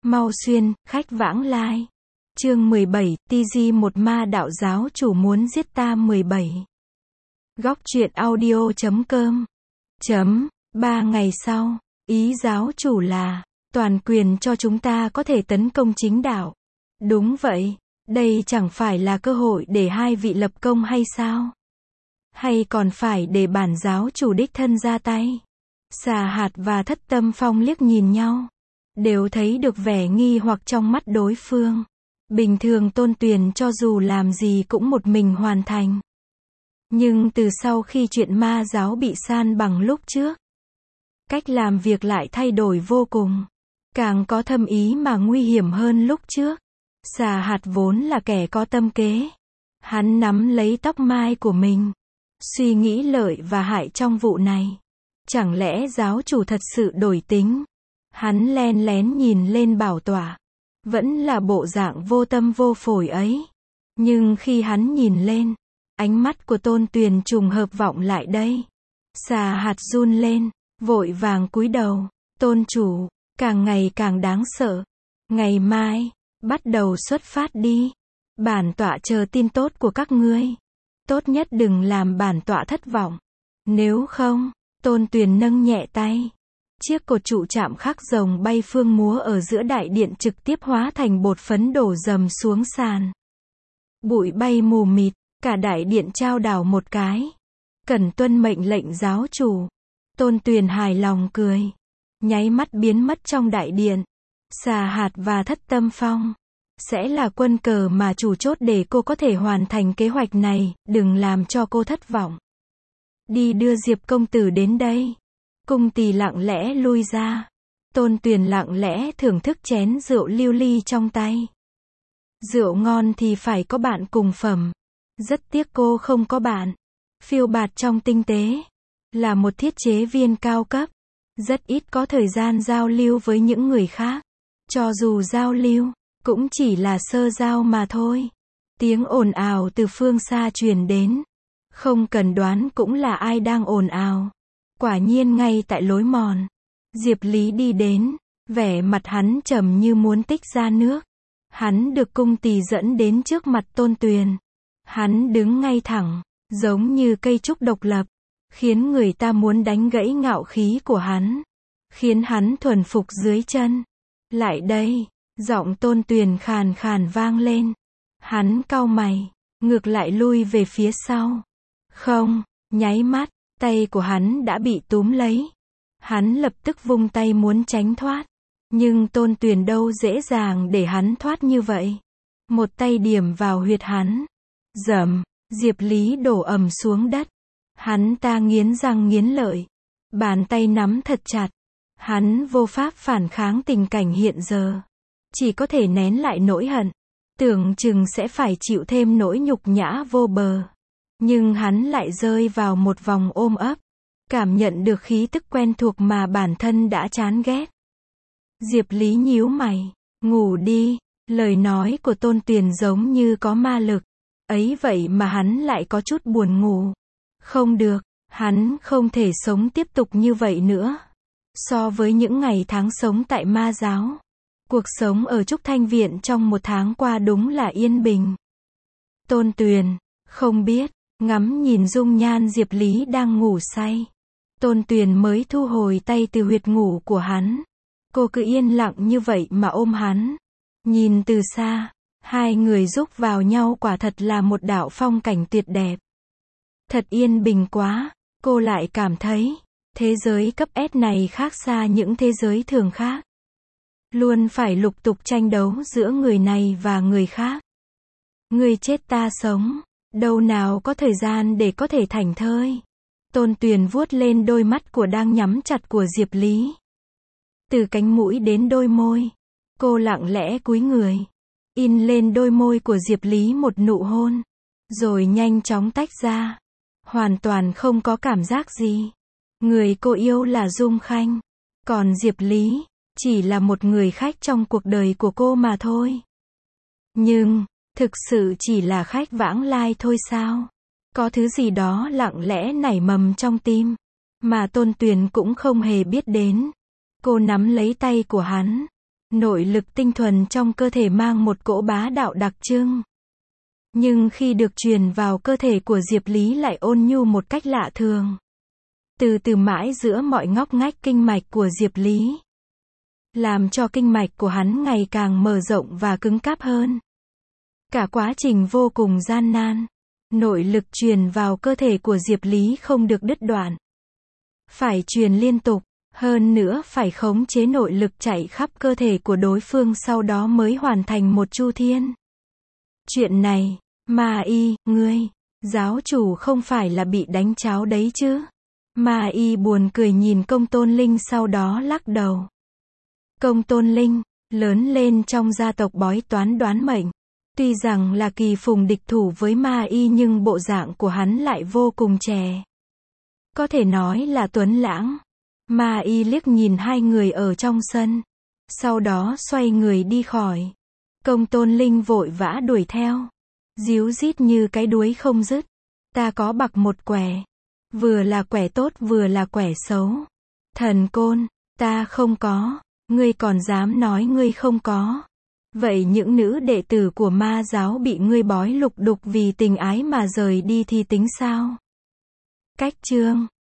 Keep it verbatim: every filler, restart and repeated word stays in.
Mau xuyên, khách vãng lai. Chương mười bảy, ti gi một ma đạo giáo chủ muốn giết ta mười bảy. Góc truyện audio chấm com. Chấm, ba ngày sau, ý giáo chủ là, toàn quyền cho chúng ta có thể tấn công chính đạo. Đúng vậy, đây chẳng phải là cơ hội để hai vị lập công hay sao? Hay còn phải để bản giáo chủ đích thân ra tay? Xà Hạt và Thất Tâm Phong liếc nhìn nhau, đều thấy được vẻ nghi hoặc trong mắt đối phương. Bình thường Tôn Tuyền cho dù làm gì cũng một mình hoàn thành. Nhưng từ sau khi chuyện ma giáo bị san bằng lúc trước, cách làm việc lại thay đổi vô cùng, càng có thâm ý mà nguy hiểm hơn lúc trước. Xà Hạt vốn là kẻ có tâm kế. Hắn nắm lấy tóc mai của mình, suy nghĩ lợi và hại trong vụ này. Chẳng lẽ giáo chủ thật sự đổi tính? Hắn len lén nhìn lên bảo tọa, vẫn là bộ dạng vô tâm vô phổi ấy. Nhưng khi hắn nhìn lên, ánh mắt của Tôn Tuyền trùng hợp vọng lại đây. Xà Hạt run lên, vội vàng cúi đầu. Tôn chủ, càng ngày càng đáng sợ. Ngày mai, bắt đầu xuất phát đi. Bản tọa chờ tin tốt của các ngươi. Tốt nhất đừng làm bản tọa thất vọng. Nếu không, Tôn Tuyền nâng nhẹ tay. Chiếc cột trụ chạm khắc rồng bay phương múa ở giữa đại điện trực tiếp hóa thành bột phấn đổ dầm xuống sàn. Bụi bay mù mịt, cả đại điện trao đảo một cái. Cần tuân mệnh lệnh giáo chủ. Tôn Tuyền hài lòng cười, nháy mắt biến mất trong đại điện. Xà Hạt và Thất Tâm Phong sẽ là quân cờ mà chủ chốt để cô có thể hoàn thành kế hoạch này, đừng làm cho cô thất vọng. Đi đưa Diệp công tử đến đây. Cung Tỳ lặng lẽ lui ra. Tôn Tuyền lặng lẽ thưởng thức chén rượu lưu ly trong tay. Rượu ngon thì phải có bạn cùng phẩm. Rất tiếc cô không có bạn. Phiêu bạt trong tinh tế, là một thiết chế viên cao cấp, rất ít có thời gian giao lưu với những người khác. Cho dù giao lưu, cũng chỉ là sơ giao mà thôi. Tiếng ồn ào từ phương xa truyền đến. Không cần đoán cũng là ai đang ồn ào. Quả nhiên ngay tại lối mòn, Diệp Lý đi đến, vẻ mặt hắn trầm như muốn tích ra nước. Hắn được Cung Tỳ dẫn đến trước mặt Tôn Tuyền. Hắn đứng ngay thẳng, giống như cây trúc độc lập, khiến người ta muốn đánh gãy ngạo khí của hắn, khiến hắn thuần phục dưới chân. Lại đây, giọng Tôn Tuyền khàn khàn vang lên. Hắn cau mày, ngược lại lui về phía sau. Không, nháy mắt, tay của hắn đã bị túm lấy. Hắn lập tức vung tay muốn tránh thoát. Nhưng Tôn Tuyền đâu dễ dàng để hắn thoát như vậy. Một tay điểm vào huyệt hắn. Dầm, Diệp Lý đổ ầm xuống đất. Hắn ta nghiến răng nghiến lợi. Bàn tay nắm thật chặt. Hắn vô pháp phản kháng tình cảnh hiện giờ. Chỉ có thể nén lại nỗi hận. Tưởng chừng sẽ phải chịu thêm nỗi nhục nhã vô bờ. Nhưng hắn lại rơi vào một vòng ôm ấp. Cảm nhận được khí tức quen thuộc mà bản thân đã chán ghét. Diệp Lý nhíu mày. Ngủ đi. Lời nói của Tôn Tuyền giống như có ma lực. Ấy vậy mà hắn lại có chút buồn ngủ. Không được. Hắn không thể sống tiếp tục như vậy nữa. So với những ngày tháng sống tại ma giáo, cuộc sống ở Trúc Thanh Viện trong một tháng qua đúng là yên bình. Tôn Tuyền, không biết, ngắm nhìn dung nhan Diệp Lý đang ngủ say. Tôn Tuyền mới thu hồi tay từ huyệt ngủ của hắn. Cô cứ yên lặng như vậy mà ôm hắn. Nhìn từ xa, hai người rúc vào nhau quả thật là một đạo phong cảnh tuyệt đẹp. Thật yên bình quá, cô lại cảm thấy. Thế giới cấp S này khác xa những thế giới thường khác. Luôn phải lục tục tranh đấu giữa người này và người khác. Người chết ta sống, đâu nào có thời gian để có thể thảnh thơi. Tôn Tuyền vuốt lên đôi mắt của đang nhắm chặt của Diệp Lý. Từ cánh mũi đến đôi môi, cô lặng lẽ cúi người, in lên đôi môi của Diệp Lý một nụ hôn, rồi nhanh chóng tách ra. Hoàn toàn không có cảm giác gì. Người cô yêu là Dung Khanh, còn Diệp Lý chỉ là một người khách trong cuộc đời của cô mà thôi. Nhưng, thực sự chỉ là khách vãng lai thôi sao? Có thứ gì đó lặng lẽ nảy mầm trong tim, mà Tôn Tuyền cũng không hề biết đến. Cô nắm lấy tay của hắn, Nội lực tinh thuần trong cơ thể mang một cỗ bá đạo đặc trưng. Nhưng khi được truyền vào cơ thể của Diệp Lý lại ôn nhu một cách lạ thường. Từ từ mãi giữa mọi ngóc ngách kinh mạch của Diệp Lý. Làm cho kinh mạch của hắn ngày càng mở rộng và cứng cáp hơn. Cả quá trình vô cùng gian nan. Nội lực truyền vào cơ thể của Diệp Lý không được đứt đoạn. Phải truyền liên tục. Hơn nữa phải khống chế nội lực chạy khắp cơ thể của đối phương sau đó mới hoàn thành một chu thiên. Chuyện này, Ma Y, ngươi, giáo chủ không phải là bị đánh cháo đấy chứ? Ma Y buồn cười nhìn Công Tôn Linh sau đó lắc đầu. Công Tôn Linh, lớn lên trong gia tộc bói toán đoán mệnh. Tuy rằng là kỳ phùng địch thủ với Ma Y nhưng bộ dạng của hắn lại vô cùng trẻ. Có thể nói là tuấn lãng. Ma Y liếc nhìn hai người ở trong sân. Sau đó xoay người đi khỏi. Công Tôn Linh vội vã đuổi theo. Díu dít như cái đuối không dứt. Ta có bạc một quẻ. Vừa là quẻ tốt vừa là quẻ xấu. Thần Côn, ta không có. Ngươi còn dám nói ngươi không có. Vậy những nữ đệ tử của ma giáo bị ngươi bói lục đục vì tình ái mà rời đi thì tính sao? Cách chương